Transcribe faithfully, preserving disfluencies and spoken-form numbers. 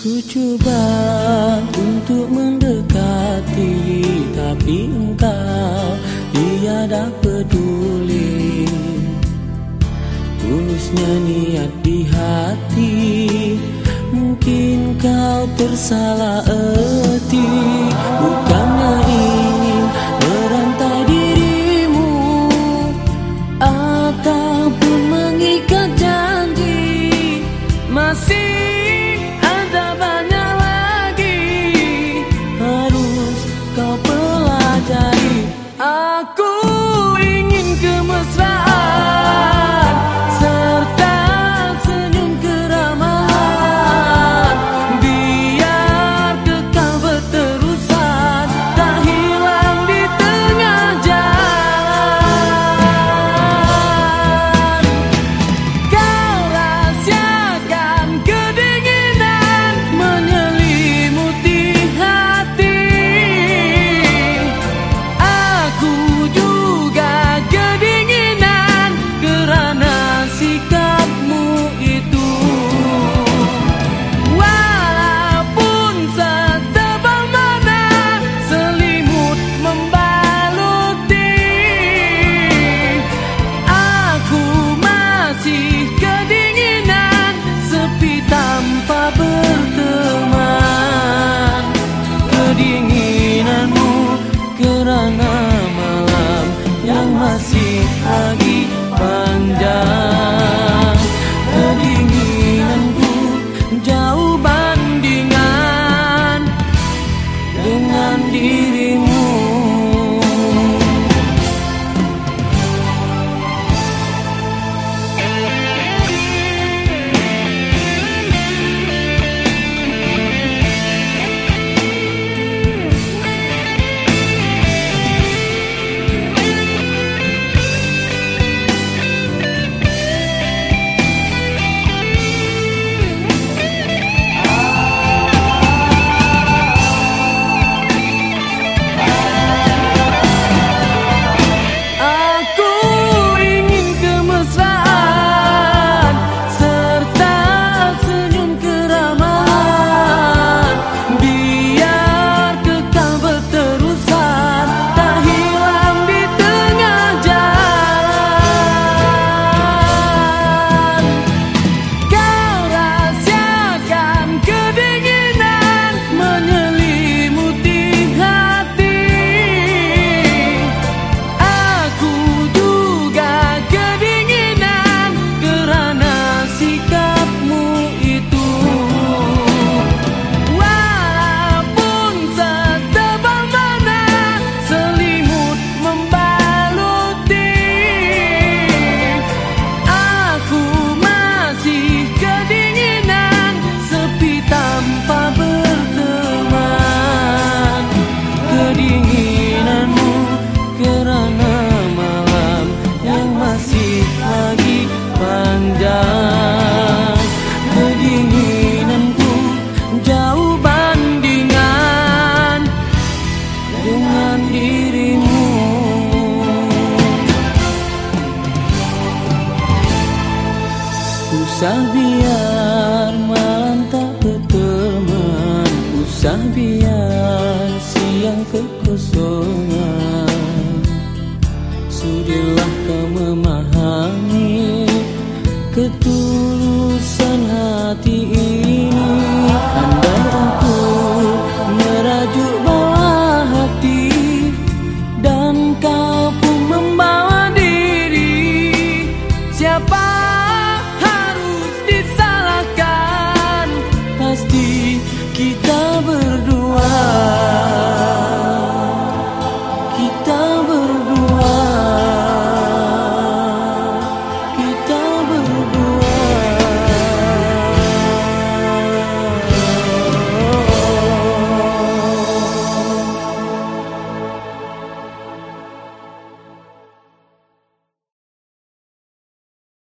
Ku coba untuk mendekati, tapi engkau tiada peduli. Tulusnya niat di hati, mungkin kau tersalah erti. Bukannya ingin merantai dirimu ataupun mengikat janji, masih ada banyak lagi harus kau pelajari. Aku ingin kemesraan serta senyum keramahan, biar kekal berterusan, tak hilang di tengah jalan. Kau rahasiakan kedinginan menyelimuti hati, aku juga kedinginan kerana sikapmu itu. Walaupun setebal mana selimut membaluti, aku masih kedinginan sepi tanpa berteman. Kedinginanmu kerana malam yang masih lagi panjang. Kedinginanku jauh bandingan dengan dirimu. Aku ingin kemesraan serta senyum keramahan, biar kekal berterusan, tak hilang di tengah jalan. Kau rahasiakan kedinginan menyelimuti hati, aku juga kedinginan kerana sikapmu itu. Walaupun setebal mana selimut membaluti, aku masih kedinginan sepi tanpa berteman. Kedinginanmu kerana malam yang masih lagi panjang. Kedinginanku jauh bandingan dengan dirimu. Usah biar malam tak berteman, usah biar siang kekosongan. Sudilah kau memahami ketulusan hati ini. Andai aku merajuk bawah hati dan kau pun membawa diri, siapa harus disalahkan? Pasti kita berdua.